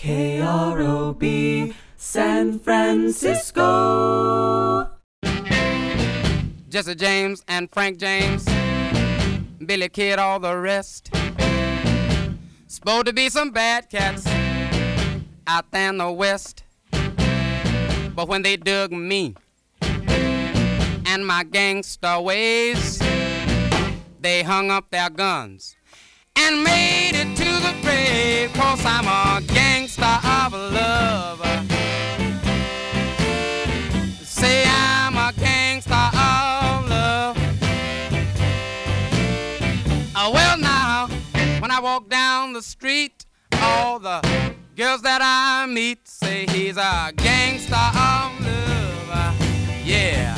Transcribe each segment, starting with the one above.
KROB, San Francisco. Jesse James and Frank James, Billy Kid, all the rest. Supposed to be some bad cats out there in the West. But when they dug me and my gangster ways, they hung up their guns and made it to the grave. 'Cause I'm a gangster of love. Say I'm a gangster of love. Well now, when I walk down the street, all the girls that I meet say he's a gangster of love. Yeah.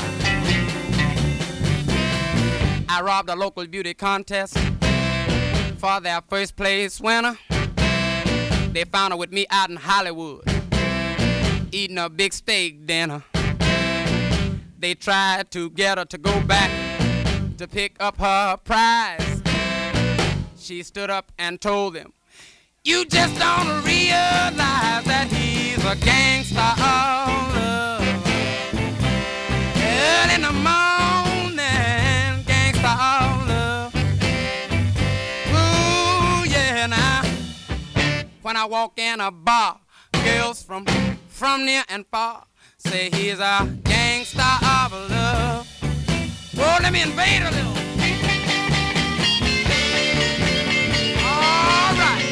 I robbed a local beauty contest for their first place winner. They found her with me out in Hollywood, eating a big steak dinner. They tried to get her to go back to pick up her prize. She stood up and told them, "You just don't realize that he's a gangster of love." Early in the morning, gangster of love. Ooh, yeah, now. When I walk in a bar, girls from near and far say he's a gangster of love. Oh, let me invade a little. All right.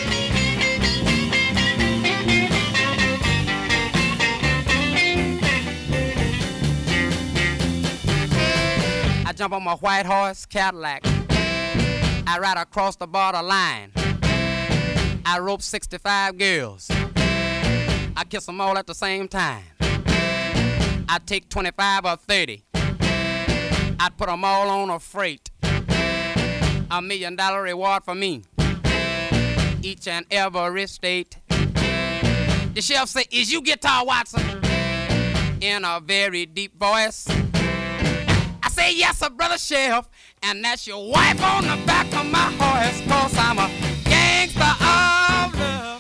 I jump on my white horse Cadillac. I ride across the borderline. I rope 65 girls. I kiss them all at the same time. I take 25 or 30. I'd put them all on a freight. $1 million reward for me, each and every state. The sheriff say, "Is you Guitar Watson?" in a very deep voice. I say, "Yes, sir, brother sheriff, and that's your wife on the back of my horse, 'cause I'm a gangster of love.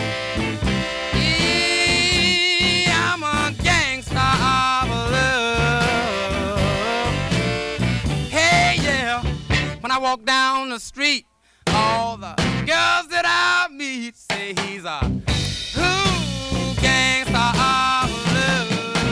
Yeah, I'm a gangster of love." Hey, yeah, when I walk down the street, all the girls that I meet say he's a gangster of love.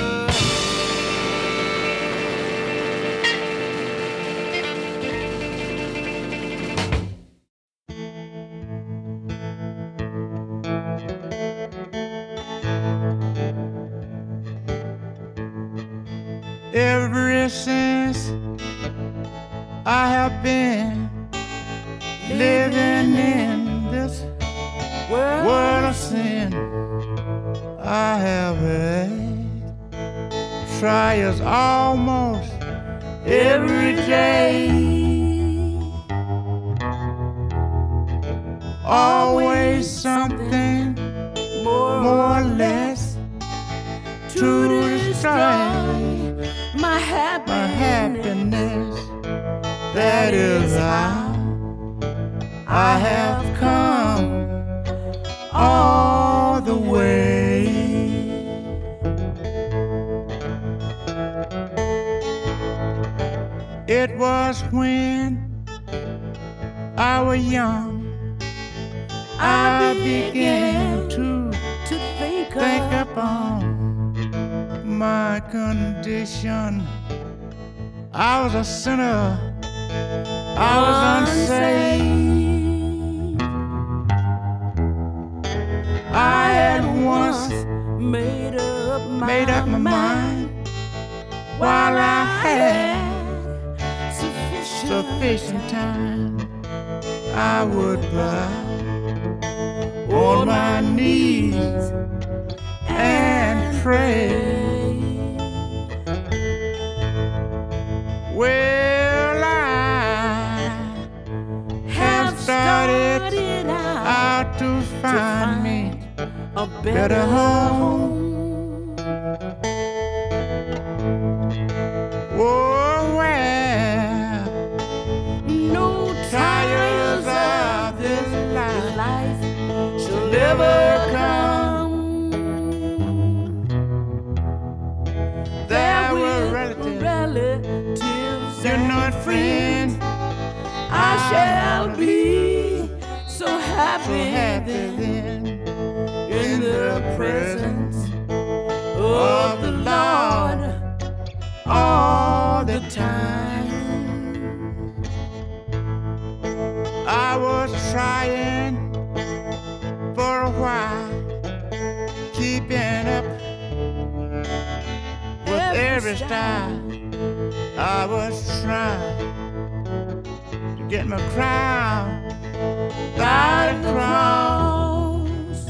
Ever since I have been living in this world of sin, I have had trials almost every day. Always something more or less to destroy my happiness. That is how I have come all the way. It was when I was young I began to think upon my condition. I was a sinner, I was unsaved. I had once made up my mind, while I had sufficient time, I would bow on my knees and pray. Well, I have started out to find me a better home. Oh, where no trials of this life shall ever come in the presence of the Lord all the time. I was trying for a while, keeping up with every style. I was trying to get my crown by the cross,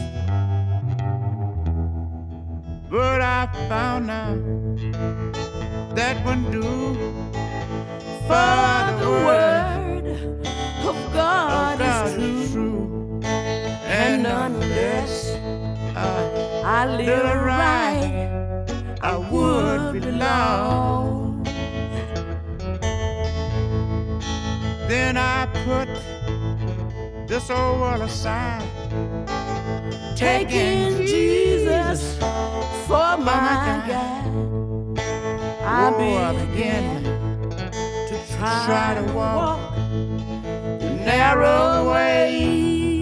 but I found out that wouldn't do, for the word of God is true, and unless I live right, I would be lost. Then I put this old world aside, taking Jesus for my guide. I began to try to walk the narrow way.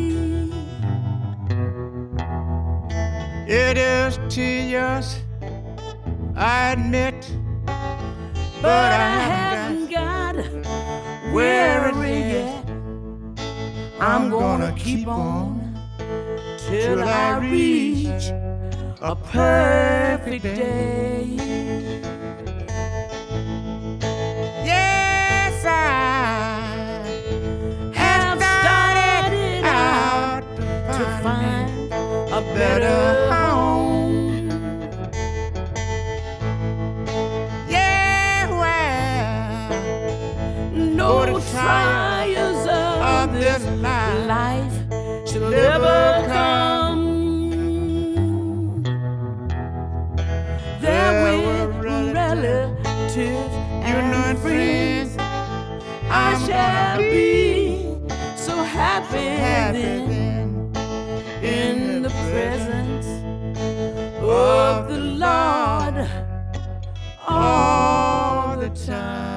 It is tedious, I admit, but I haven't got weary yet. I'm gonna keep on till I reach a perfect day. Yes, I have started out to find a better home. Yeah, well, no trials of this life shall ever come. There with relatives and friends, I shall be so happy then in the presence of the Lord all the time.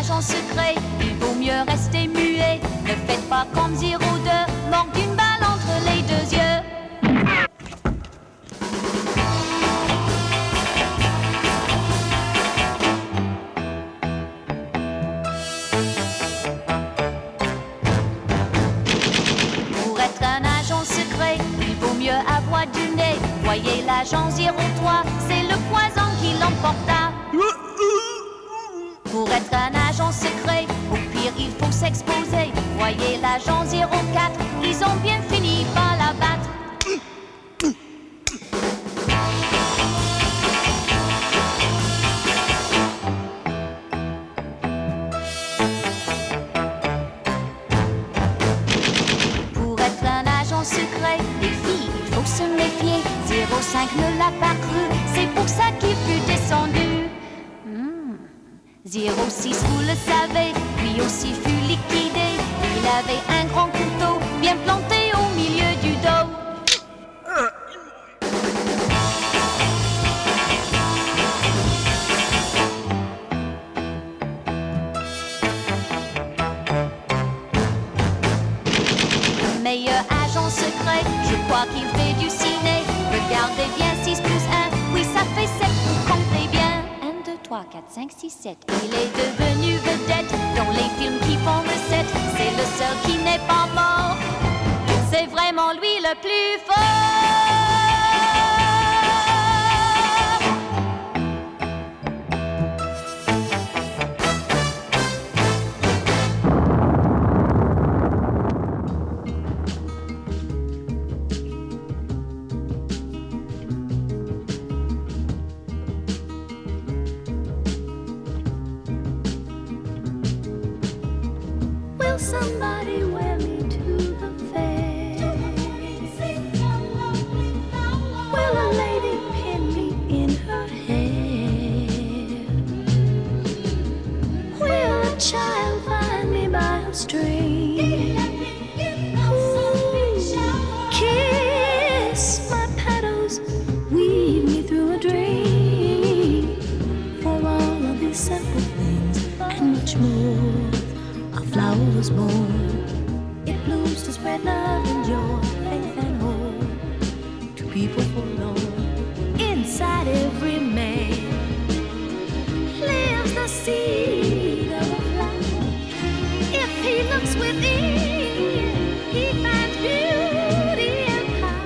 agent secret, il vaut mieux rester muet. Ne faites pas comme 02, mort d'une balle entre les deux yeux. Pour être un agent secret, il vaut mieux avoir du nez. Voyez l'agent 03, c'est le poison qui l'emporta. Pour être un agent secret, au pire il faut s'exposer. Voyez l'agent 04, ils ont bien fini par l'abattre. Pour être un agent secret, les filles, il faut se méfier. 05 ne l'a pas cru, c'est pour ça qu'il fut descendu. 06, vous le savez, lui aussi fut liquidé. Il avait un grand couteau bien planté au milieu du dos. Meilleur agent secret, je crois qu'il fait du ciné. Regardez bien 6 plus 1, oui ça fait 7, vous comptez bien. 1, 2, 3, 4, 5, 6, 7. Il est devenu vedette dans les films qui font recette. C'est le seul qui n'est pas mort. C'est vraiment lui le plus fort. Somebody wear me to the fair. Will a lady pin me in her hair? Will a child find me by a string? Kiss my petals, weave me through a dream. For all of these simple things and much more, a flower was born. It blooms to spread love and joy, faith and hope to people forlorn. Inside every man lives the seed of a flower. If he looks within, he finds beauty and power.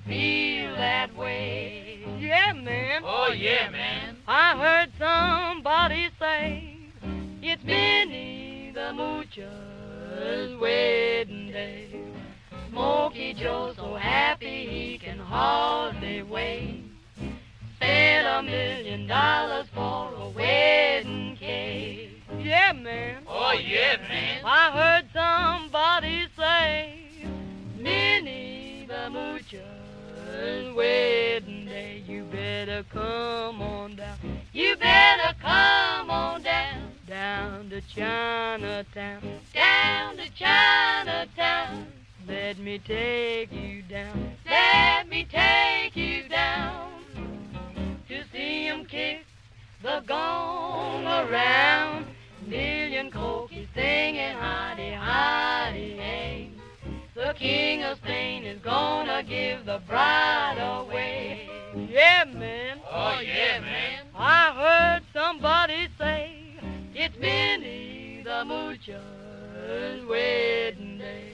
feel that way. Yeah, man. Oh, yeah, man. I heard somebody say it's Minnie the Moocher's wedding day. Smokey Joe so happy he can hardly wait. Spent $1 million for a wedding cake. Yeah, man. Oh, yeah, man. I heard somebody say Minnie the Moocher's wedding day. You better come on down. You better come on down. Down to Chinatown. Down to Chinatown. Let me take you down. Let me take you down. To see him kick the gong around. Million cokies singing hidey, hidey, hey. The king of Spain is gonna give the bride away. Yeah, man. Oh, yeah, man. I heard somebody say it's Minnie the Moocher's wedding day.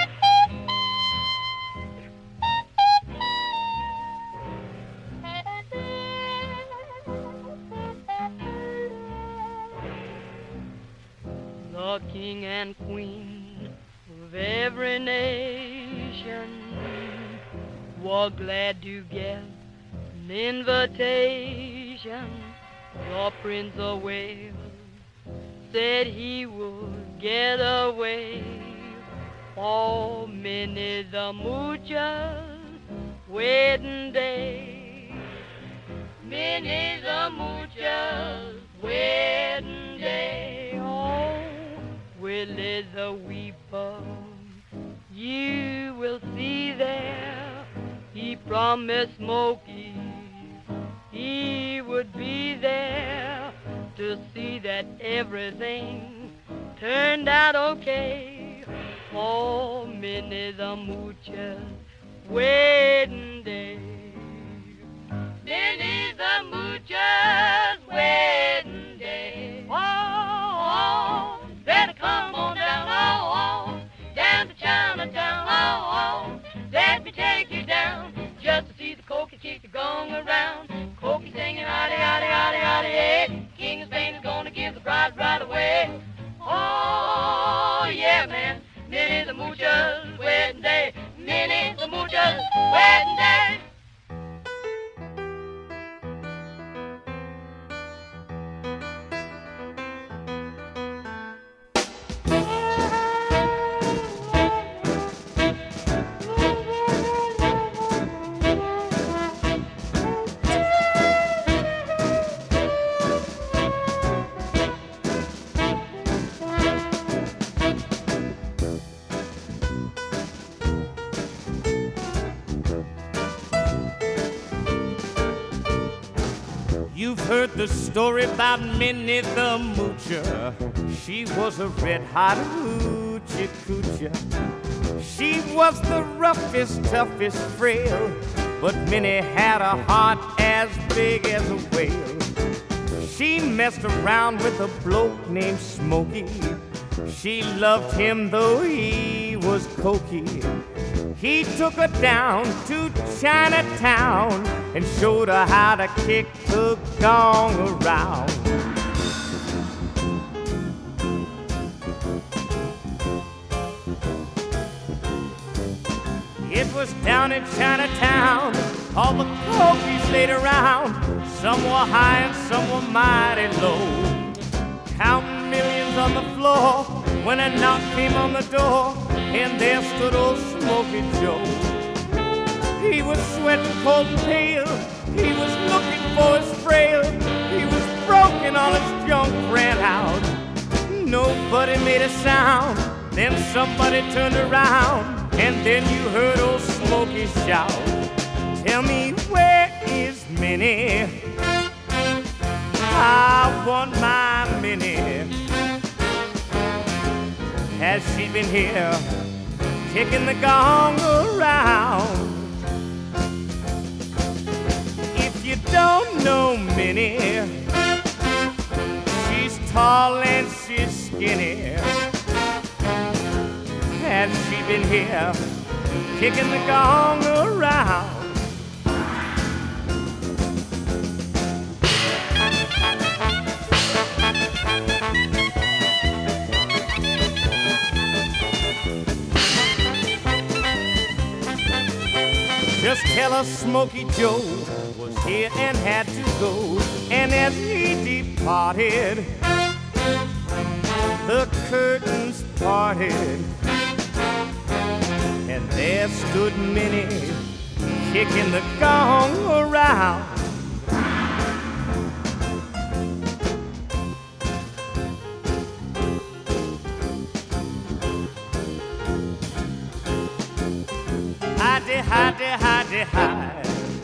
The king and queen of every nation were glad to get an invitation. The Prince of Wales said he would get away for Minnie the Moocher's wedding day. Minnie the Moocher's wedding day. Oh, Willie the Weeper, you will see there. He promised Smokey he would be there to see that everything turned out okay for Minnie the Moocher's wedding day. Minnie the Moocher's wedding day. Oh, better come on down, down to Chinatown, let me take you down, just to see the cokie kick the gong around, cokie singing howdy, howdy, howdy, howdy, hey, King of Spain is gonna give the bride right away. Oh, yeah, man, Minnie the Moocher's wedding day, Minnie the Moocher's wedding day. You've heard the story about Minnie the Moocher. She was a red-hot hoochie coocher. She was the roughest, toughest frail, but Minnie had a heart as big as a whale. She messed around with a bloke named Smokey. She loved him though he was cokey. He took her down to Chinatown and showed her how to kick the gong around. It was down in Chinatown, all the cokies laid around. Some were high and some were mighty low, counting millions on the floor when a knock came on the door, and there stood old Smokey Joe. He was sweating cold and pale, he was looking for his frail, he was broken, all his junk ran out. Nobody made a sound, then somebody turned around, and then you heard old Smokey shout, tell me, where is Minnie? I want my Minnie. Has she been here kicking the gong around? If you don't know Minnie, she's tall and she's skinny. Has she been here kicking the gong around? fella Smokey Joe was here and had to go. And as he departed, the curtains parted, and there stood Minnie kicking the gong around. Hidey, hidey, hidey, hide.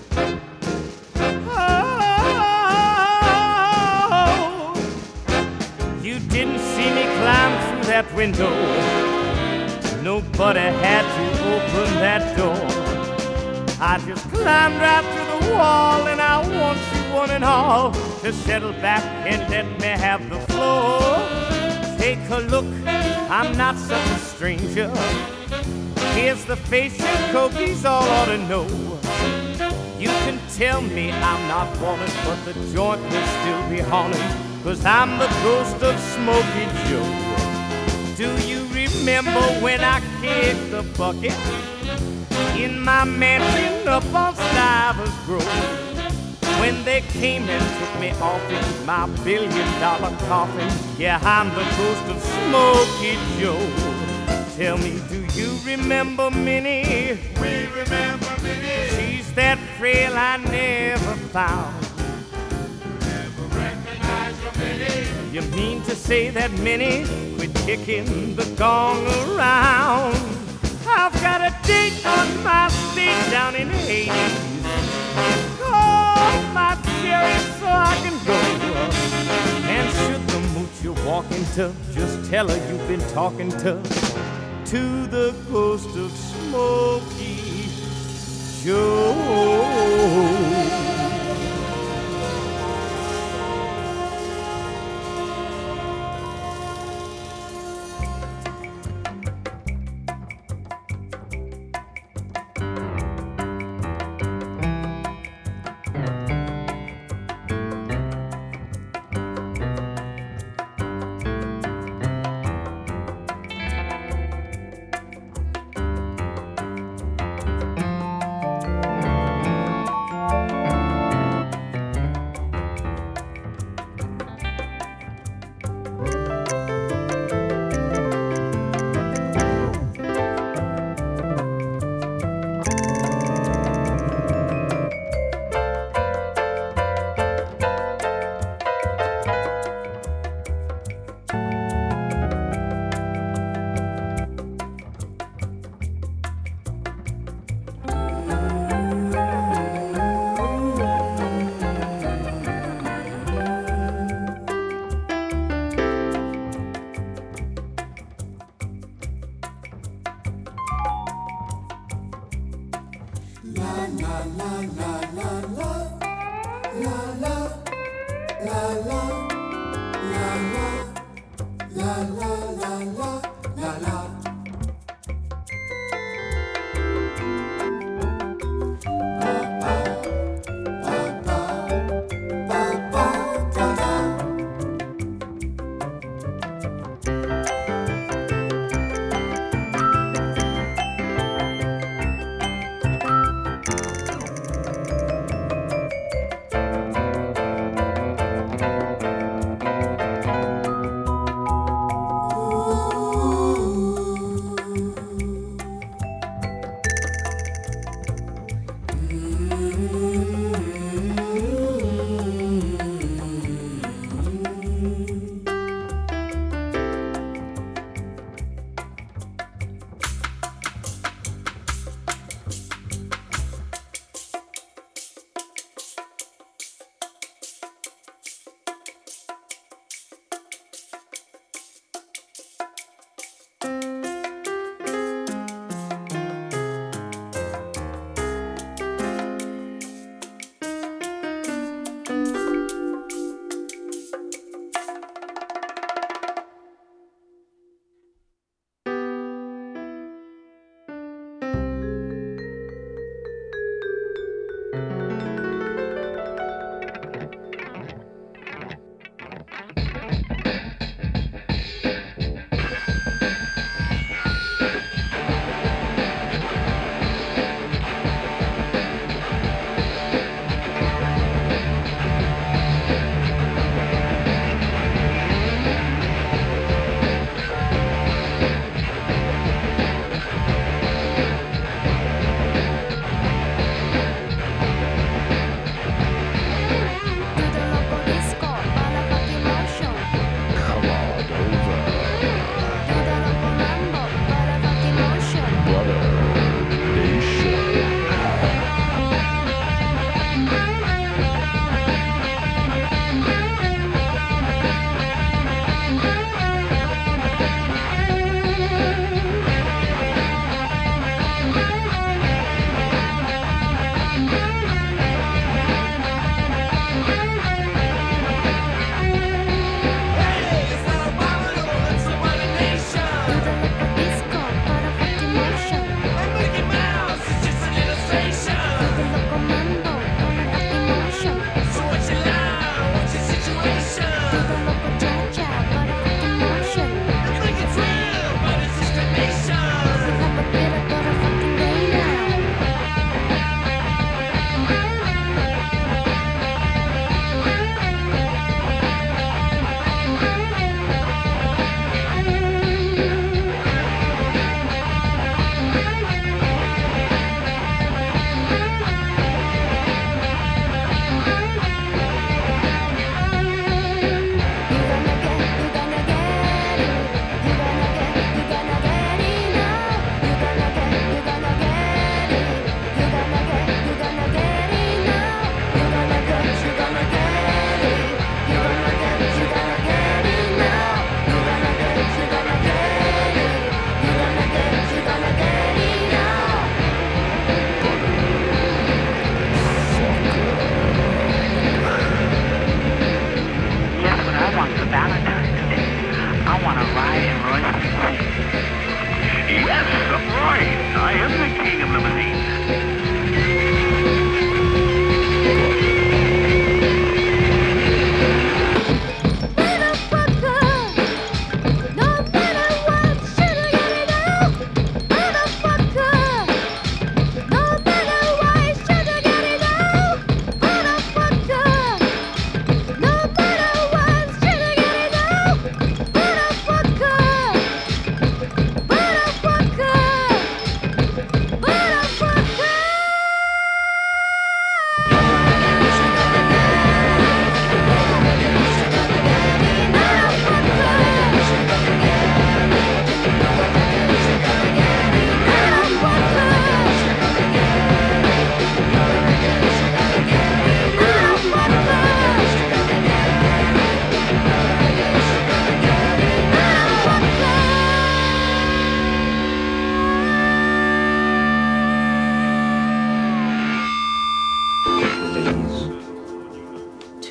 Oh, you didn't see me climb through that window. Nobody had to open that door. I just climbed right through the wall, and I want you one and all to settle back and let me have the floor. Take a look, I'm not such a stranger. Here's the face your cokies all ought to know. You can tell me I'm not wanted, but the joint will still be haunted, 'cause I'm the ghost of Smokey Joe. Do you remember when I kicked the bucket in my mansion up on Stivers Grove? When they came and took me off in my $1 billion coffin. Yeah, I'm the ghost of Smokey Joe. Tell me, do you remember Minnie? We remember Minnie. She's that frail I never found. Never recognize your Minnie. You mean to say that Minnie quit kicking the gong around? I've got a date on my stage down in Hades. Call my cherry so I can go. And should the mooch you're walking to, just tell her you've been talking to the ghost of Smokey Joe.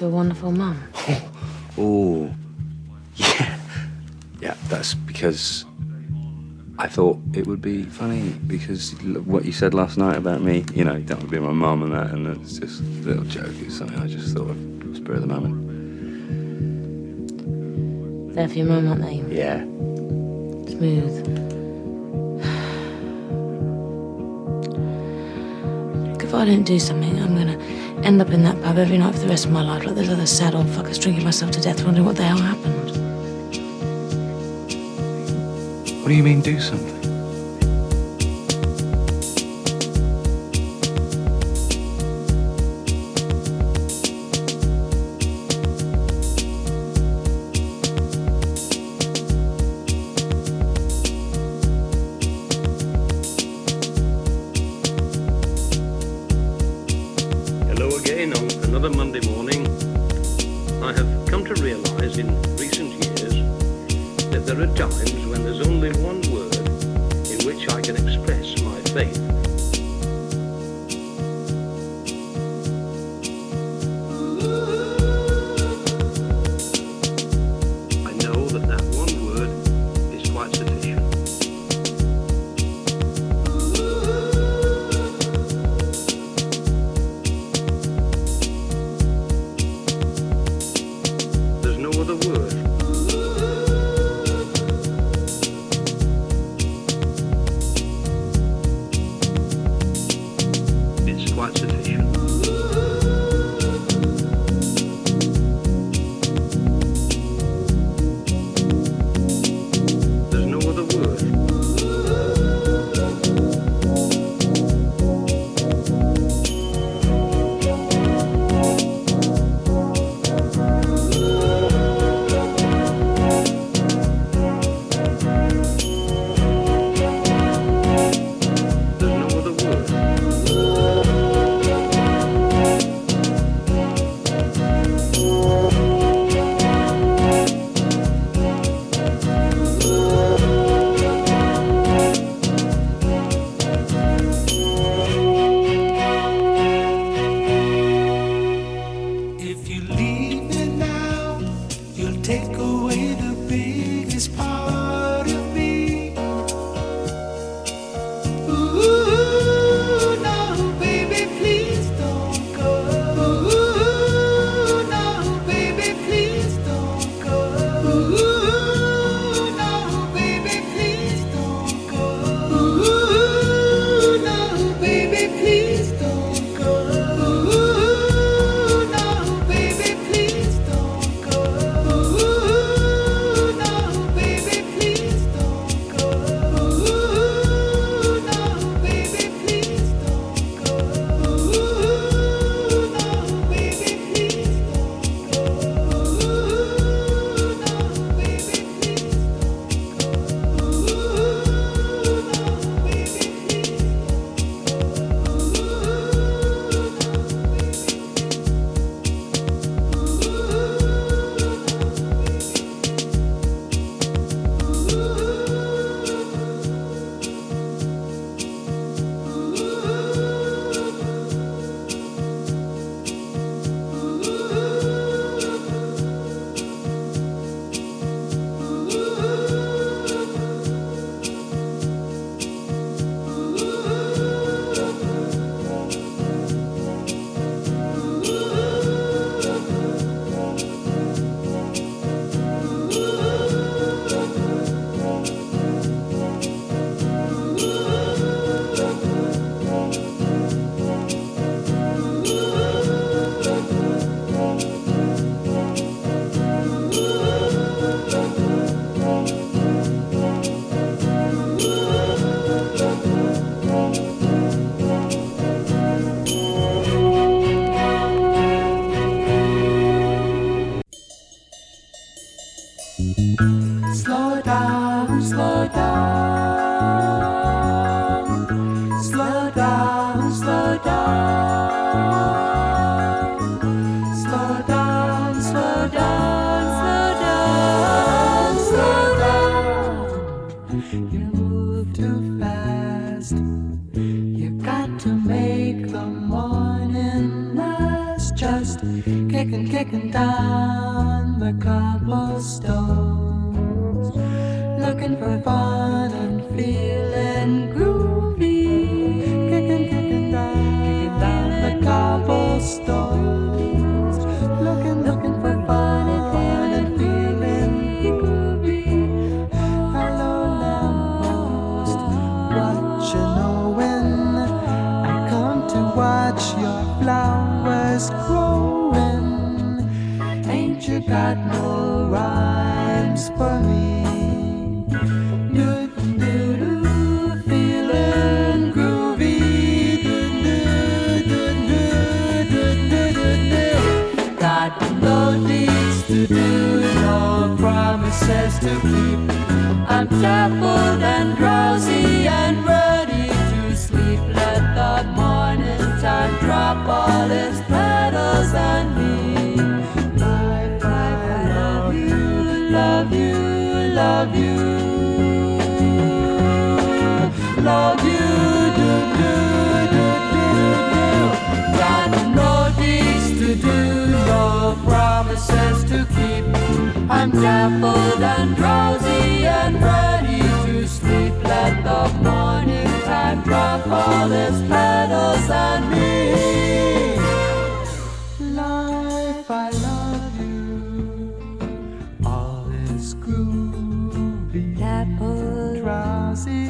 to a wonderful mum. Oh, yeah. Yeah, that's because I thought it would be funny because what you said last night about me, you know, that would be my mum and that, and it's just a little joke. It's something I just thought of, spur of the moment. They're for your mum, aren't they? Yeah. Smooth. If I don't do something, I'm gonna end up in that pub every night for the rest of my life, like those other sad old fuckers drinking myself to death, wondering what the hell happened. What do you mean, do something? Hello again on another Monday morning. I have come to realise in recent years that there are times when there's only one word in which I can express my faith. I know that that one word is quite sufficient. There's no other word. It's quite sufficient. There's no other word. There's no other word. If you leave me now, you'll take away the biggest part of me. Ooh, no, baby, please don't go. Ooh, no, baby, please don't go. Ooh, no, baby, please don't go. Ooh, no, baby, please don't go. Ooh, no, baby, please don't go. Ooh, no, baby, please don't go. Ooh, no, baby, please don't go. Ooh, no, baby, please don't go. Ooh, no, baby, please Slow down, slow down. Slow down, slow down. Slow down, slow down, slow down, slow down. You move too fast. You got to make the morning last. Just get kicking down the cobblestones, looking for fun and feeling groovy. Kicking down the cobblestones, looking for fun and feeling groovy. Hello, lamppost, what you knowin'? I come to watch your flowers growing. Ain't you got no rhymes for me? Feeling groovy. Got no deeds to do, no promises to keep. I'm dappled and drowsy and ready to sleep. Let the morning time drop all its petals on me. Life, I love you, love you, love you. Love you, do, do, do, do, do. Got no deeds to do, no promises to keep. I'm dappled and drowsy and ready to sleep. Let the morning time drop all its petals on me. Life, I love you. All is groovy, dappled, drowsy.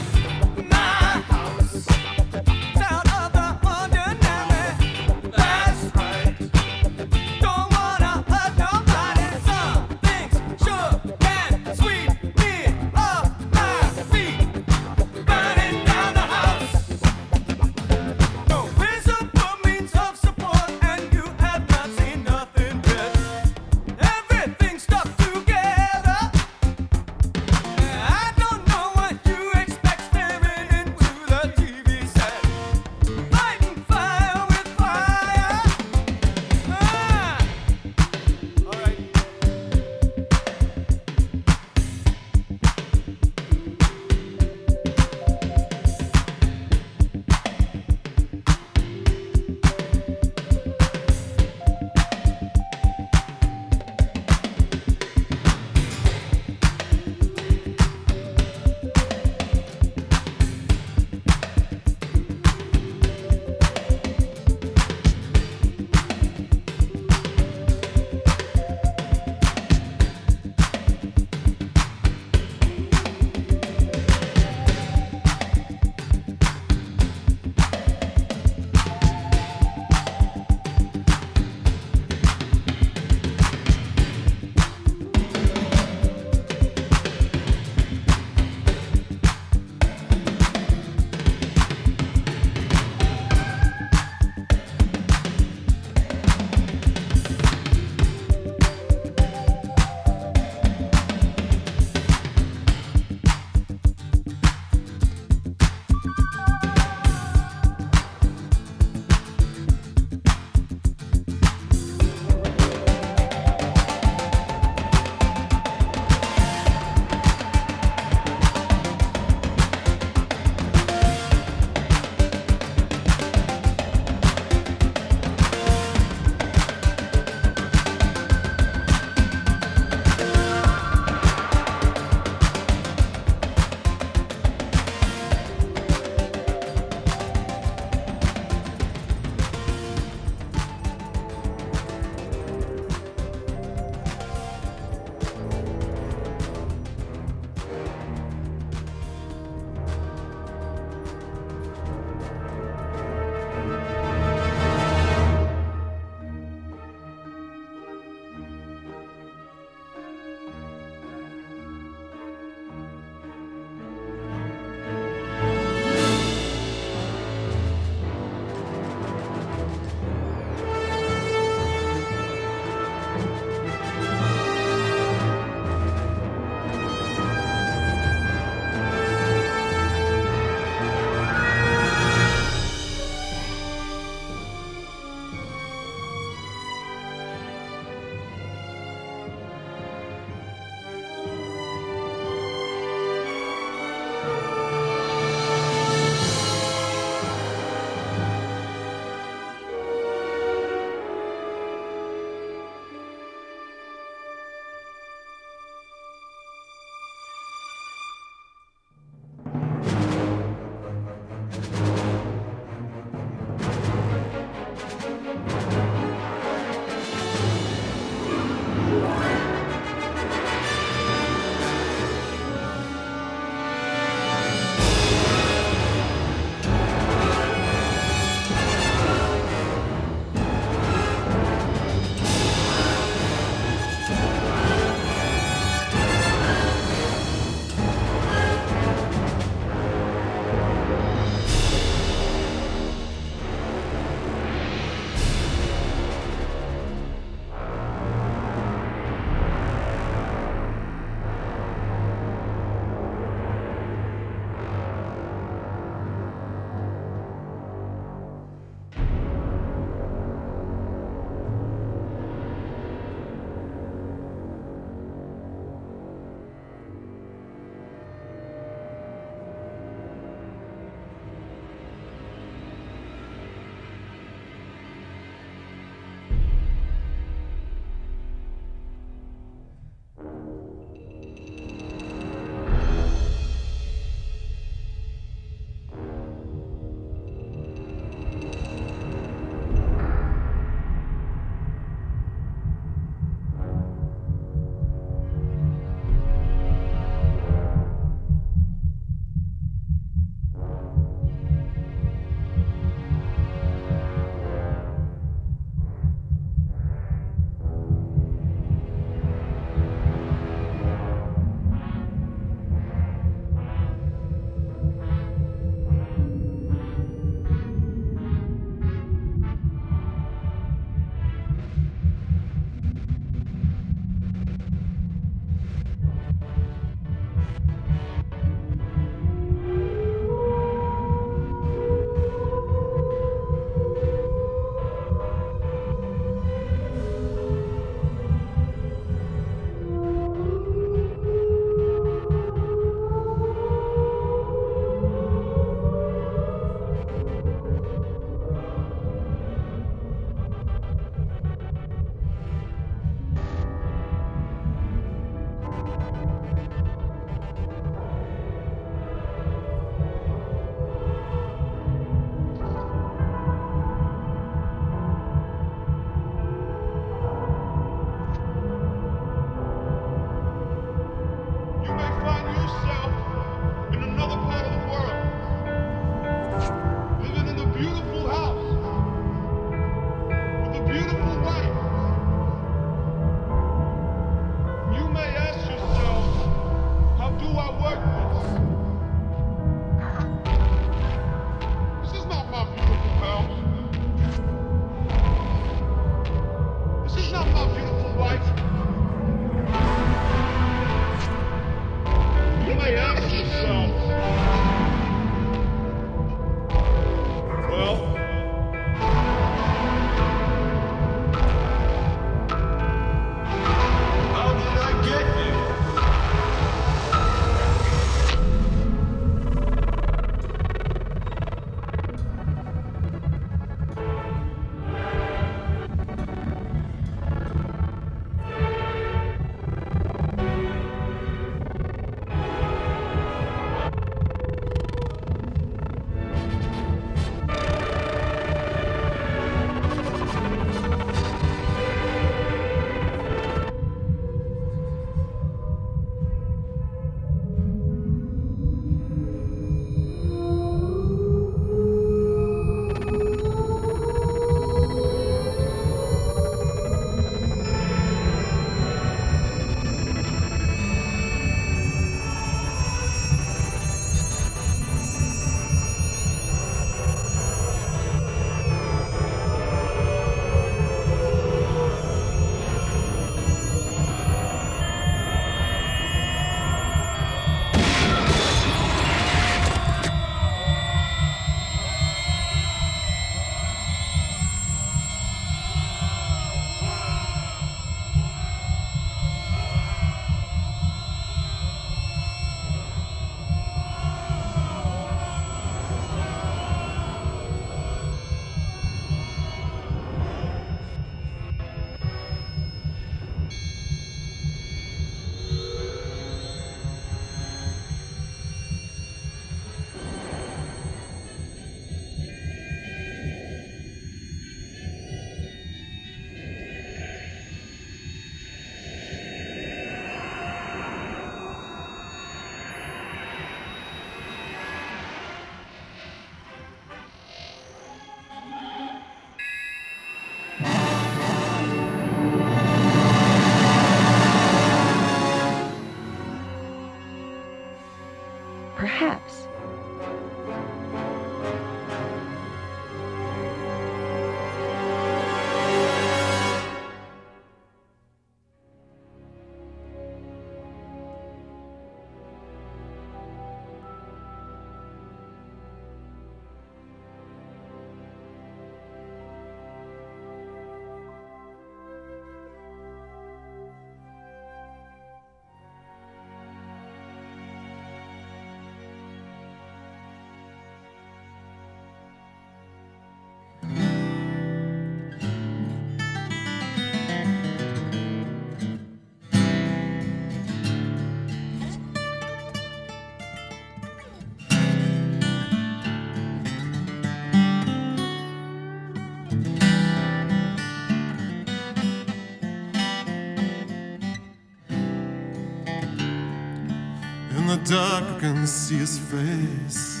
the dark I can see his face.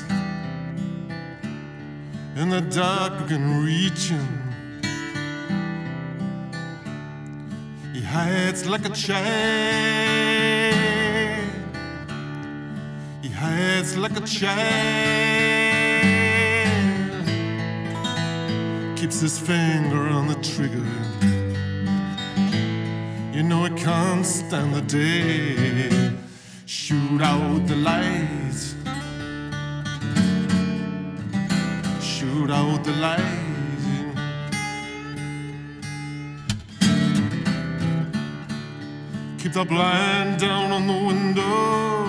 In the dark I can reach him. He hides like a child. He hides like a child. Keeps his finger on the trigger. You know he can't stand the day. Shoot out the lights. Shoot out the lights. Keep the blind down on the window.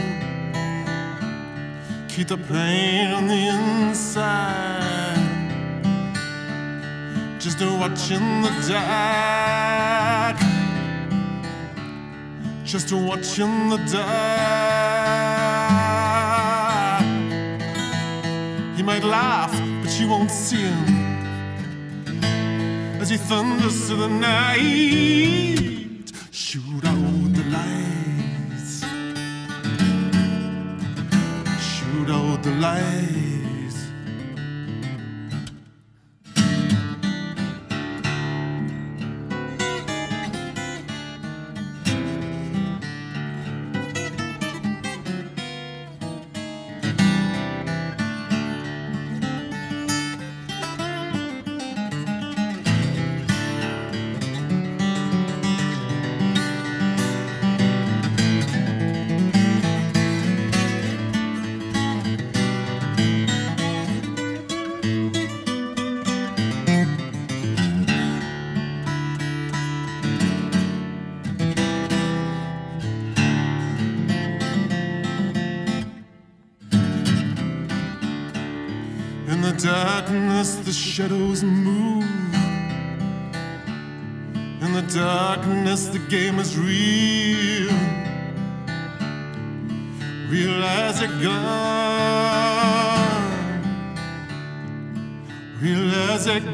Keep the pain on the inside. Just watch in the dark. Just watch in the dark. He might laugh, but you won't see him as he thunders through the night. Shoot out the lights. Shoot out the lights. In the darkness, the shadows move. In the darkness, the game is real. Realize you're gone. Realize you're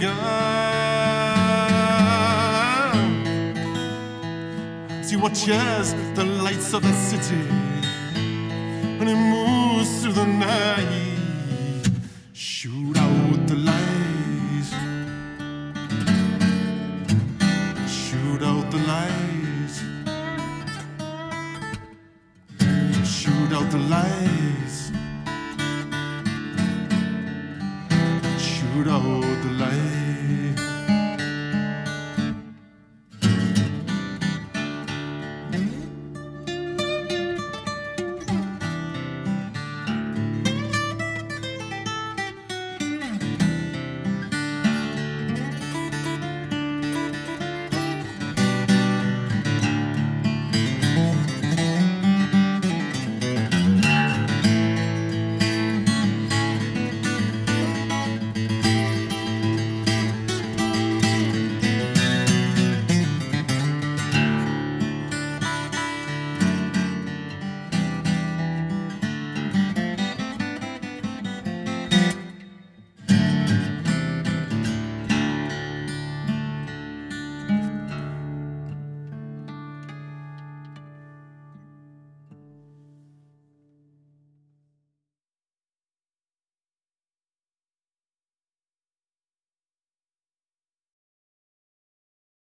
gone. He watches the lights of the city when he moves through the night. Shoot out the lights. Shoot out the lights. Shoot out the lights. Shoot out the lights.